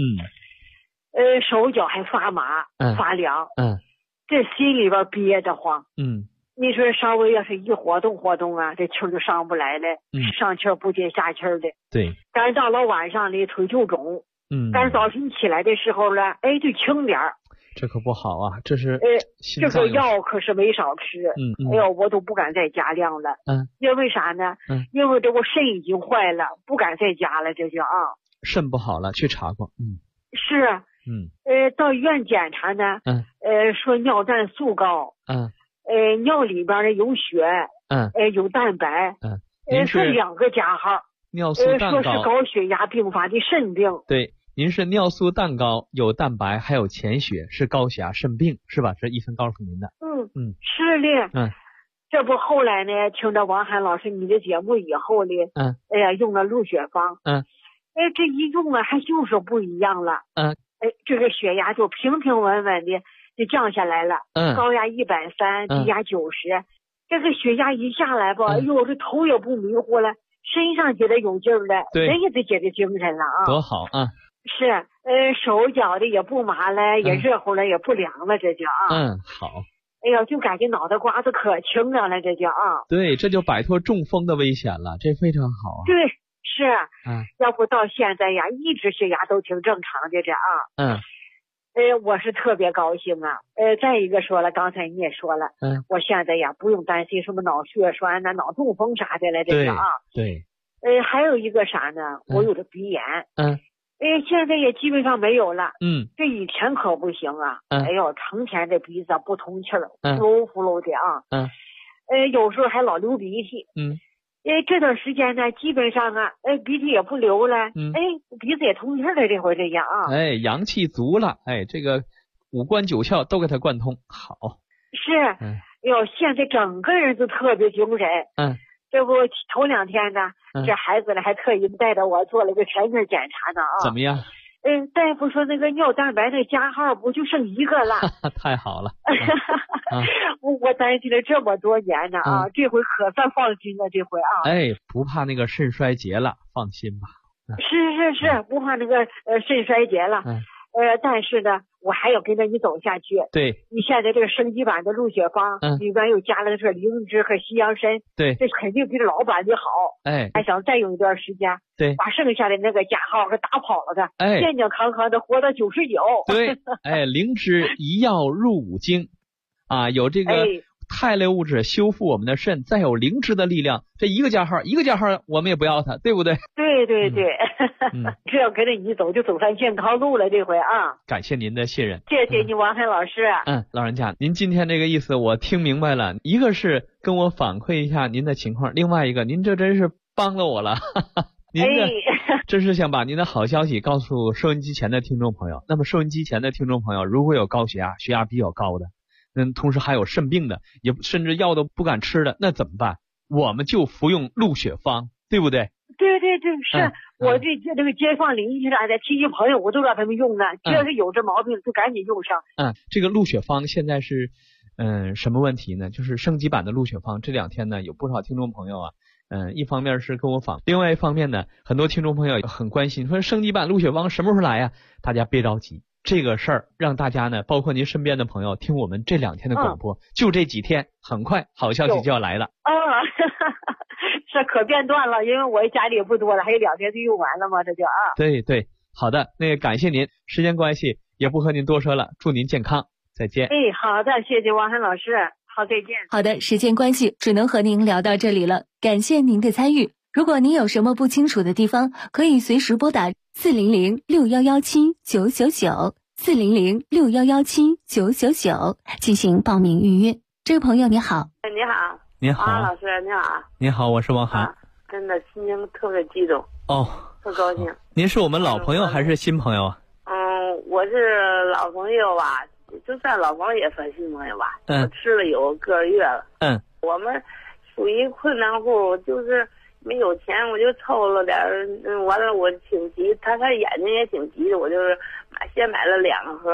手脚还发麻，发凉，这心里边憋得慌，你说稍微要是一活动活动啊，这气儿就上不来了，上气儿不接下气儿的。 对。 但是到了晚上呢，腿就肿，但是早晨起来的时候呢，就轻点儿。 这可不好啊，这是这个药可是没少吃，哎呦，我都不敢再加量了，因为啥呢？因为这我肾已经坏了，不敢再加了，这就肾不好了，去查过， 是，到医院检查呢，说尿蛋素高，尿里边呢有血，有蛋白，是2个加号， 尿素蛋高， 说是高血压并发的肾病。 对，您是尿素蛋高，有蛋白，还有潜血，是高血压肾病，是吧？这医生告诉您的。 是的。这不后来呢，听着王涵老师你的节目以后呢，用了鹿血芳，这一用啊，还就是不一样了，这个血压就平平稳稳的就降下来了，高压130，低压90，这个血压一下来吧，哎呦，这头也不迷糊了，身上觉得有劲儿了，人也得觉得精神了啊， 多好啊！ 是，手脚的也不麻了，也热乎了，也不凉了，这就好。 哎呀，就感觉脑袋瓜子可清凉了，这就对，这就摆脱中风的危险了，这非常好啊。 对，是，要不到现在呀，一直血压都挺正常的这我是特别高兴啊。再一个说了，刚才你也说了，我现在呀不用担心什么脑血栓呐、脑中风啥的了，这个对。 还有一个啥呢？我有着鼻炎，现在也基本上没有了，这以前可不行啊，哎呦，成天这鼻子不通气儿，呼噜呼噜的有时候还老流鼻涕，这段时间呢，基本上鼻涕也不流了，鼻子也通气了，这回这样阳气足了，这个五官九窍都给它贯通，好。 是，哟，现在整个人都特别精神，这不头2天呢，这孩子呢还特意带着我做了个全面检查呢怎么样？ 大夫说那个尿蛋白的加号不就剩1个了？ 太好了！ 我担心了这么多年呢这回可算放心了，这回不怕那个肾衰竭了，放心吧。 是，不怕那个肾衰竭了。但是呢，我还要跟着你走下去。 对， 你现在这个升级版的鹿血芳，里边又加了这灵芝和西洋参， 对， 这肯定比这老版的好。还想再用一段时间， 对， 把剩下的那个加号给打跑了的，健健康康的活到99。 对，灵芝一药入5经有这个肽类物质修复我们的肾，再有灵芝的力量，这一个加号我们也不要它，对不对？ 对，这要跟着你走就走上健康路了，这回感谢您的信任， 谢谢你王涵老师。 老人家，您今天这个意思我听明白了，一个是跟我反馈一下您的情况，另外一个您这真是帮了我了。您的真是想把您的好消息告诉收音机前的听众朋友。那么收音机前的听众朋友，如果有高血压、血压比较高的，同时还有肾病的，也甚至药都不敢吃的，那怎么办？我们就服用鹿血芳，对不对？ 对，是我这个街坊邻居啥的亲戚朋友，我都让他们用呢。只要是有这毛病，就赶紧用上。 这个鹿血芳现在是什么问题呢？就是升级版的鹿血芳，这2天呢有不少听众朋友一方面是跟我访，另外一方面呢，很多听众朋友很关心，说升级版鹿血芳什么时候来呀？大家别着急。这个事儿让大家呢，包括您身边的朋友听我们这2天的广播，就这几天，很快好消息就要来了。 是可变断了，因为我家里也不多了，还有2天就用完了嘛，这就对，好的，那个感谢您，时间关系也不和您多说了，祝您健康，再见。 好的，谢谢王涵老师，好，再见。 好的，时间关系只能和您聊到这里了，感谢您的参与。如果您有什么不清楚的地方，可以随时拨打400-6117-999 400-6117-999进行报名预约。这位朋友你好。 你好， 您好， 王老师你好。 您好，我是王涵。 真的心情特别激动。 哦， 特高兴。 您是我们老朋友还是新朋友啊？ 我是老朋友吧，就算老朋友也算新朋友吧。我吃了有个月了。我们属于困难户，就是没有钱，我就凑了点完了我挺急，他眼睛也挺急的，我就是先买了2盒。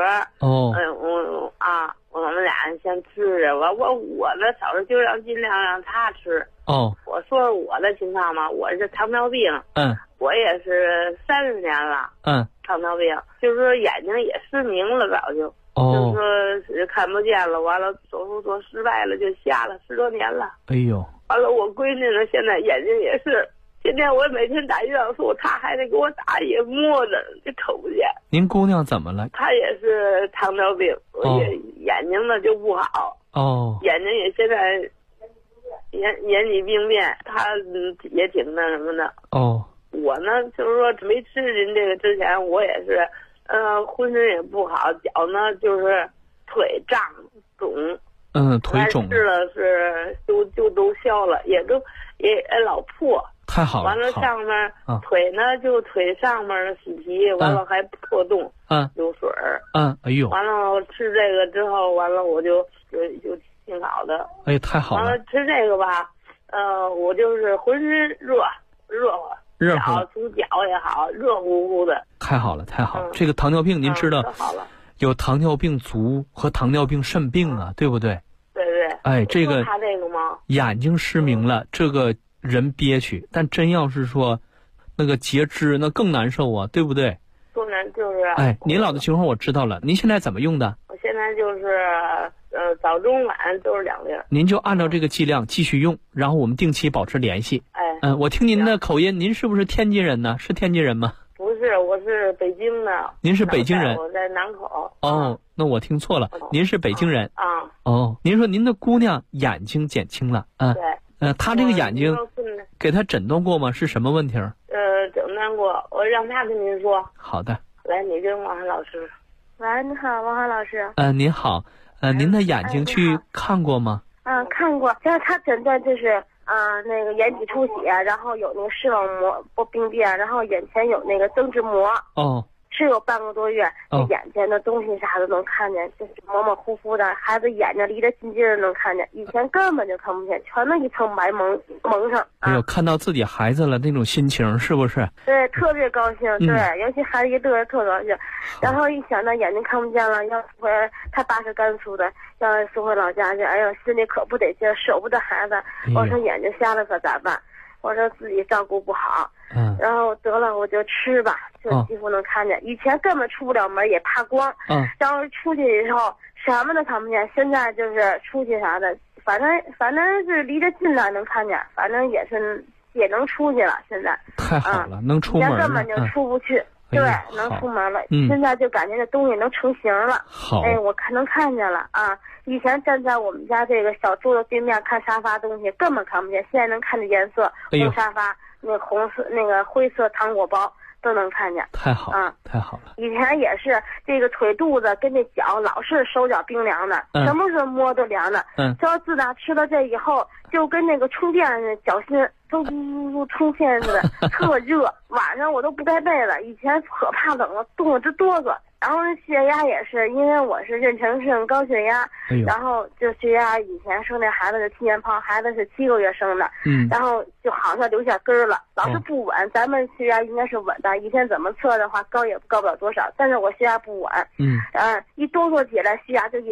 我们俩先吃着，我的嫂子就尽量让他吃。我说我的情况嘛，我是糖尿病。我也是30年了。糖尿病，就是说眼睛也失明了，早就。就是说是看不见了，完了手术做失败了，就瞎了10多年了。 哎呦！ 完了，我闺女呢，现在眼睛也是，今天我每天打胰岛素，她还得给我打，也摸着就瞅不见。 您姑娘怎么了？ 她也是糖尿病，眼睛呢就不好。眼睛也现在眼底病变，她也挺那什么的。我呢，就是说没吃您这个之前，我也是。浑身也不好，脚呢就是腿胀肿， 腿肿， 吃了是就都消了，也老破。 太好了。 完了上面腿呢就腿上面洗皮，完了还破洞，有水儿。 哎呦。 完了吃这个之后，完了我就挺好的。 哎，太好了。 完了吃这个吧，我就是浑身热乎。从脚也好，热乎乎的。 太好了，太好了！这个糖尿病您知道，有糖尿病足和糖尿病肾病啊，对不对？ 对对。 哎，这个他这个吗？ 眼睛失明了，这个人憋屈，但真要是说那个截肢，那更难受啊，对不对？ 更难就是。 哎，您老的情况我知道了，您现在怎么用的？ 我现在就是早中晚都是2粒。 您就按照这个剂量继续用，然后我们定期保持联系。我听您的口音，您是不是天津人呢？是天津人吗？ 不是，我是北京的。 您是北京人？ 我在南口。 那我听错了，您是北京人。您说您的姑娘眼睛减轻了。 对。 她这个眼睛给她诊断过吗？是什么问题？ 诊断过，我让她跟您说。 好的。 来，你跟王涵老师。喂，你好，王涵老师。 您好，您的眼睛去看过吗？ 看过，但是她诊断就是那个眼底出血，然后有那个视网膜病变，然后眼前有那个增殖膜。是有半个多月，眼前的东西啥的能看见，就是模模糊糊的，孩子眼睛离得近近的能看见，以前根本就看不见，全都一层白蒙上。 哎呦，看到自己孩子了那种心情是不是？ 对，特别高兴。对，尤其孩子一乐特高兴。然后一想到眼睛看不见了，要回他爸是甘肃的，要送回老家去，哎呦，心里可不得劲，舍不得孩子。我说眼睛瞎了可咋办？我说自己照顾不好。然后得了，我就吃吧，就几乎能看见。以前根本出不了门，也怕光。然后出去以后什么都看不见。现在就是出去啥的，反正是离着近了能看见，反正也能出去了。现在太好了，能出门了。 以前根本就出不去。对，能出门了。现在就感觉这东西能成型了。 好。 我能看见了啊！以前站在我们家这个小桌子对面看沙发东西根本看不见，现在能看见颜色，红沙发。那红色、那个灰色糖果包都能看见。 太好了，太好了。 以前也是这个腿肚子跟这脚老是手脚冰凉的，什么时候摸都凉的。要自打吃了这以后，就跟那个充电脚心都充电似的，特热。晚上我都不盖被了，以前可怕冷了，冻得直哆嗦。然后血压也是，因为我是妊娠肾高血压，然后就血压以前生那孩子是提前胖，孩子是7个月生的，然后就好像留下根儿了，老是不稳。咱们血压应该是稳的，以前怎么测的话高也高不了多少，但是我血压不稳，一哆嗦起来血压就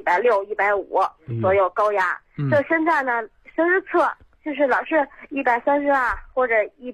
160、150左右高压。就现在呢，随时测就是老是132或者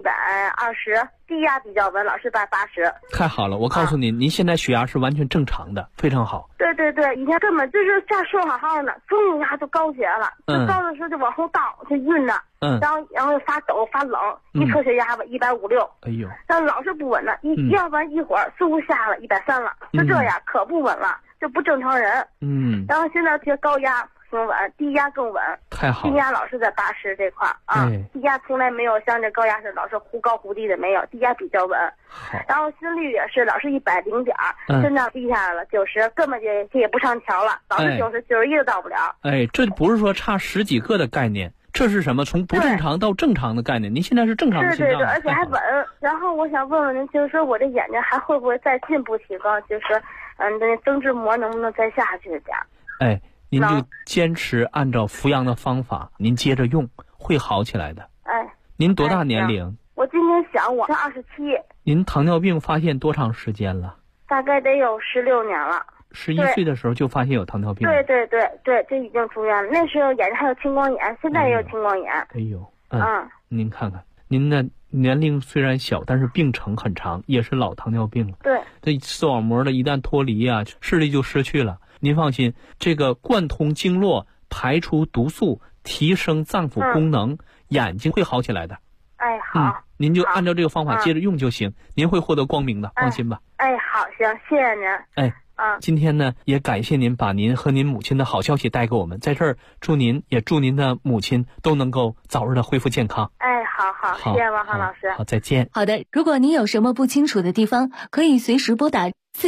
120，低压比较稳，老是在80。 太好了，我告诉你，您现在血压是完全正常的，非常好。 对对对，以前根本就是这说好好的，中一下就高血压了，就高的时候就往后倒，就晕着，然后发抖发冷，一测血压吧156， 哎呦， 但老是不稳的，要不然一会儿似乎下了130了，就这样可不稳了，就不正常人。然后现在这高压挺稳，低压更稳。 太好了。 低压老是在80这块低压从来没有像这高压是老是忽高忽低的，没有，低压比较稳。然后心率也是老是100点，现在低下来了90，根本就也不上调了，老是90、91都到不了。 这不是说差10几个的概念，这这是什么？从不正常到正常的概念。您现在是正常的心脏， 对，而且还稳。然后我想问问您，就是说我这眼睛还会不会再进步提高？就是说，那增脂膜能不能再下去点？ 哎，您就坚持按照扶阳的方法，您接着用，会好起来的。 哎， 您多大年龄？ 我今年想我是27。 您糖尿病发现多长时间了？ 大概得有16年了。 11岁的时候就发现有糖尿病。 对，这已经住院了。那时候眼睛还有青光眼，现在也有青光眼。 哎呦，您看看，您的年龄虽然小，但是病程很长，也是老糖尿病了。 对， 这视网膜的一旦脱离啊，视力就失去了。您放心，这个贯通经络，排除毒素，提升脏腑功能，眼睛会好起来的。 哎，好， 您就按照这个方法接着用就行，您会获得光明的，放心吧。 哎，好，行，谢谢您。 哎。今天呢，也感谢您把您和您母亲的好消息带给我们，在这儿祝您也祝您的母亲都能够早日的恢复健康。 哎，好，谢谢王航老师。 好，再见。 好的，如果您有什么不清楚的地方，可以随时拨打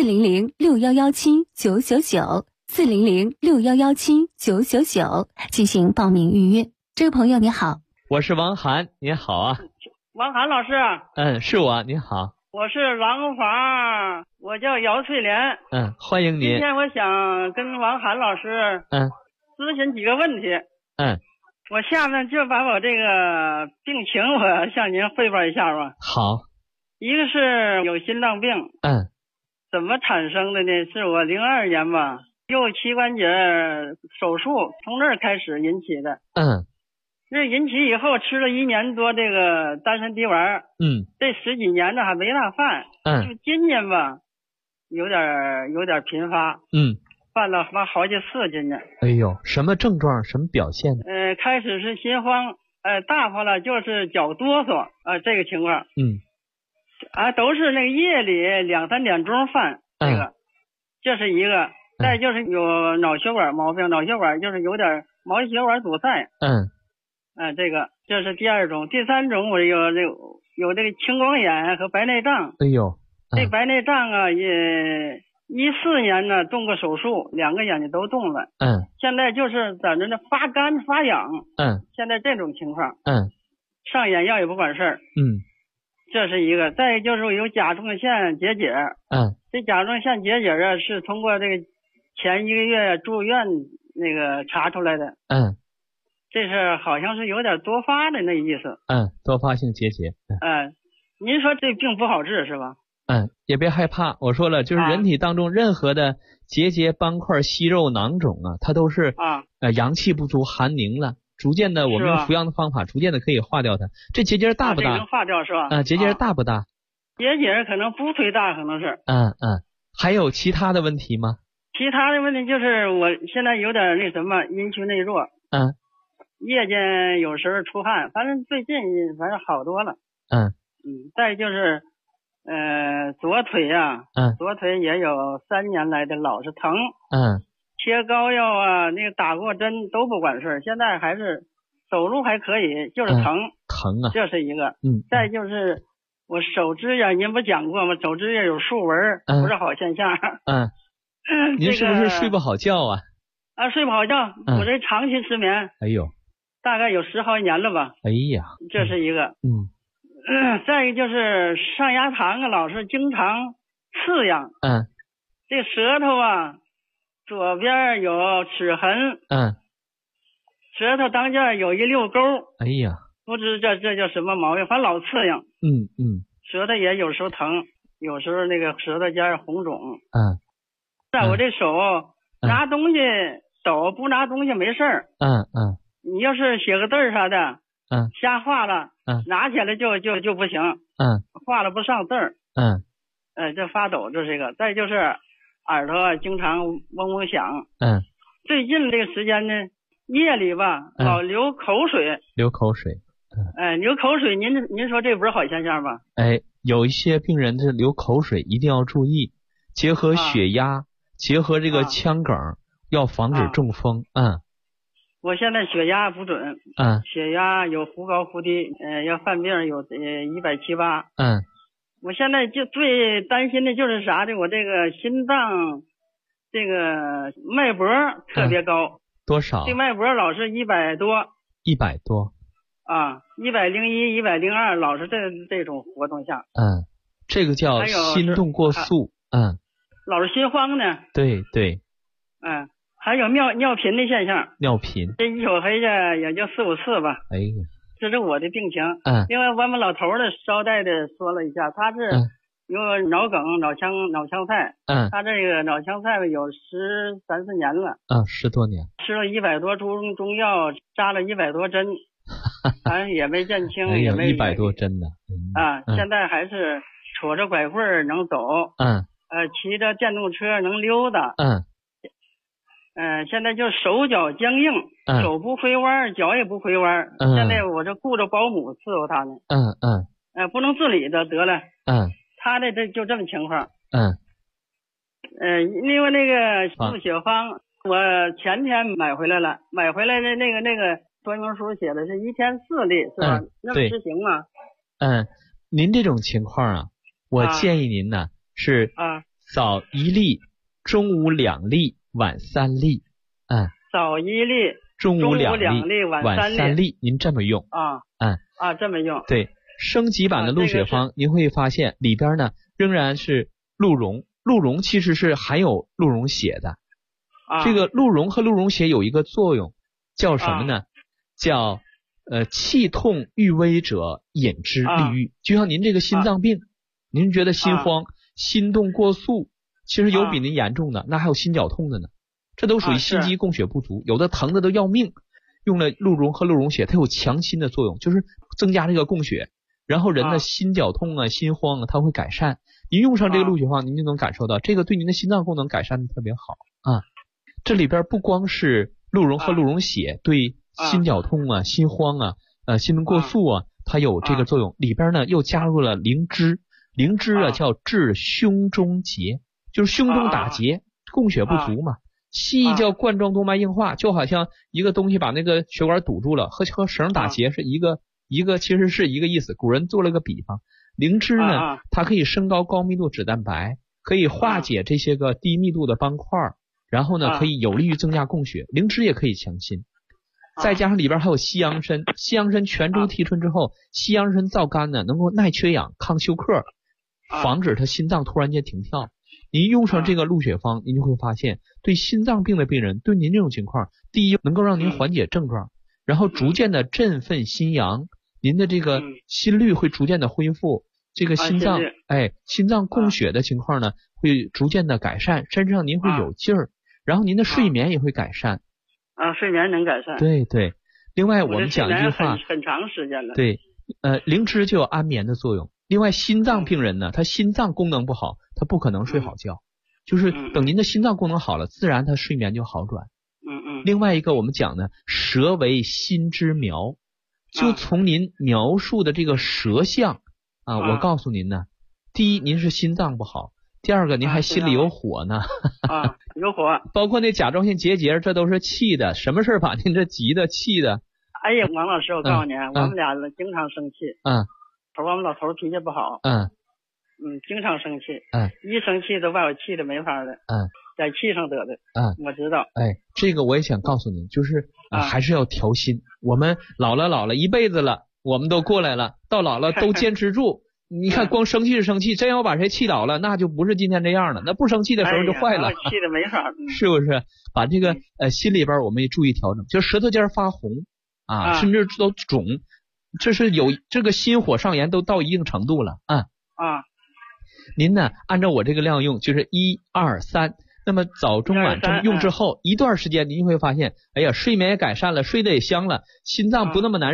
400-6117-999，400-6117-999进行报名预约。这位朋友你好， 我是王涵，您好啊。 王涵老师。 是我，您好。 我是廊坊，我叫姚翠莲。 欢迎您。 今天我想跟王涵老师咨询几个问题。我下面就把我这个病情我向您汇报一下吧。 好。 一个是有心脏病。怎么产生的呢？是我02年吧，右膝关节手术从那儿开始引起的。这引起以后吃了1年多这个丹参滴丸。这10几年呢还没大犯。就今年吧，有点频发。犯了好几次今年。 哎呦，什么症状？什么表现呢？ 开始是心慌，大发了就是脚哆嗦，这个情况。都是那个夜里2、3点钟犯。这是一个。再就是有脑血管毛病，脑血管就是有点毛细血管阻塞。这是第2种。第3种我有这个青光眼和白内障。 哎呦， 这白内障啊，也14年呢动过手术，2个眼睛都动了。现在就是在那发干发痒。现在这种情况。上眼药也不管事儿。这是一个。再就是有甲状腺结节。这甲状腺结节啊，是通过这个前1个月住院那个查出来的。这是好像是有点多发的那意思。 多发性结节。 您说这病不好治是吧？ 也别害怕，我说了，就是人体当中任何的结节、斑块、息肉、囊肿啊，它都是阳气不足、寒凝了，逐渐的我们用扶阳的方法，逐渐的可以化掉它。这结节大不大？ 能化掉是吧？ 结节大不大？ 结节可能不忒大，可能是。 还有其他的问题吗？ 其他的问题就是我现在有点那什么阴虚内弱。夜间有时候出汗，反正最近反正好多了。再就是左腿啊，左腿也有3年来的老是疼。贴膏药啊，那个打过针都不管事儿，现在还是走路还可以，就是疼。这是一个。再就是我手指甲，您不讲过吗？手指甲有竖纹，不是好现象。 您是不是睡不好觉啊？ 睡不好觉，我这长期失眠。 哎呦， 大概有10好几年了吧。 哎呀， 这是一个。再一个就是上牙膛啊，老是经常刺痒。这舌头啊，左边有齿痕。舌头当间有一溜沟。 哎呀， 不知这叫什么毛病，反正老刺痒。舌头也有时候疼，有时候那个舌头尖红肿。在我这手拿东西，手不拿东西没事儿。你要是写个字儿啥的，瞎画了，拿起来就不行。画了不上字儿。这发抖，这是一个。再就是耳朵经常嗡嗡响。最近这个时间呢，夜里吧老流口水。流口水。您说这不是好现象吧？有一些病人这流口水一定要注意，结合血压，结合这个腔梗，要防止中风。我现在血压不准。血压有忽高忽低，要犯病有170、180。我现在就最担心的就是啥的，我这个心脏这个脉搏特别高。多少？这脉搏老是100多。 100多。 101、102，老是这种活动下。 这个叫心动过速。 老是心慌呢。 对。 还有尿频的现象。 尿频。 这一宿黑着也就4、5次吧。 哎呀。 这是我的病情。因为我们老头的捎带的说了一下，他是有脑梗、脑腔菜。他这个脑腔菜有13、14年了。 10多年。 吃了100多株中药，扎了100多针，反正也没见清，也没 100多针呢。 现在还是杵着拐棍能走。骑着电动车能溜达。现在就手脚僵硬，手不回弯，脚也不回弯。现在我这雇着保姆伺候他呢。不能自理的得了。他的就这么情况。另外那个入血方，我前天买回来了，买回来的那个说明书写的是1天4粒，是吧？那实行吗？ 您这种情况啊，我建议您呢是早1粒，中午2粒，晚3粒。 早1粒， 中午2 粒，晚 3粒。您这么用。 这么用。 对，升级版的鹿血方，您会发现里边呢仍然是鹿茸，鹿茸其实是含有鹿茸血的。这个鹿茸和鹿茸血有一个作用，叫什么呢？叫气痛郁危者饮之利愈。就像您这个心脏病，您觉得心慌、心动过速，其实有比您严重的，那还有心绞痛的呢。这都属于心肌供血不足，有的疼的都要命。用了鹿茸和鹿茸血，它有强心的作用，就是增加这个供血，然后人的心绞痛啊、心慌啊，它会改善。您用上这个鹿血方，您就能感受到这个对您的心脏功能改善的特别好。这里边不光是鹿茸和鹿茸血对心绞痛啊、心慌啊、心动过速啊，它有这个作用。里边呢又加入了灵芝，灵芝啊叫治胸中结，就是胸中打结，供血不足嘛。西医叫冠状动脉硬化，就好像一个东西把那个血管堵住了，和绳打结是一个其实是一个意思。古人做了个比方，灵芝呢，它可以升高高密度脂蛋白，可以化解这些个低密度的斑块，然后呢可以有利于增加供血。灵芝也可以强心，再加上里边还有西洋参，西洋参全株提纯之后，西洋参皂苷呢能够耐缺氧、抗休克，防止它心脏突然间停跳。您用上这个鹿血方，您就会发现对心脏病的病人，对您这种情况，第一能够让您缓解症状，然后逐渐的振奋心阳，您的这个心率会逐渐的恢复，这个心脏心脏供血的情况呢会逐渐的改善，身上您会有劲儿，然后您的睡眠也会改善。 睡眠能改善。 对。另外我们讲一句话， 很长时间了。 对，灵芝就有安眠的作用。另外心脏病人呢，他心脏功能不好，他不可能睡好觉，就是等您的心脏功能好了，自然他睡眠就好转。另外一个我们讲呢，舌为心之苗，就从您描述的这个舌象我告诉您呢，第一您是心脏不好，第二个您还心里有火呢。 有火。 包括那甲状腺结节，这都是气的，什么事把您这急的气的。 哎呀，王老师，我告诉你，我们俩经常生气。我们老头脾气不好。经常生气。一生气都把我气的没法了。在气上得的。我知道。 这个我也想告诉您，就是还是要调心。我们老了一辈子了，我们都过来了，到老了都坚持住。你看光生气是生气，真要把谁气倒了，那就不是今天这样了，那不生气的时候就坏了。 气的没法。 是不是？把这个心里边我们也注意调整，就舌头尖发红甚至都肿，这是有这个心火上炎都到一定程度了。您呢按照我这个量用，就是1、2、3，那么早中晚这么用之后，一段时间您会发现，哎呀，睡眠也改善了，睡得也香了，心脏不那么难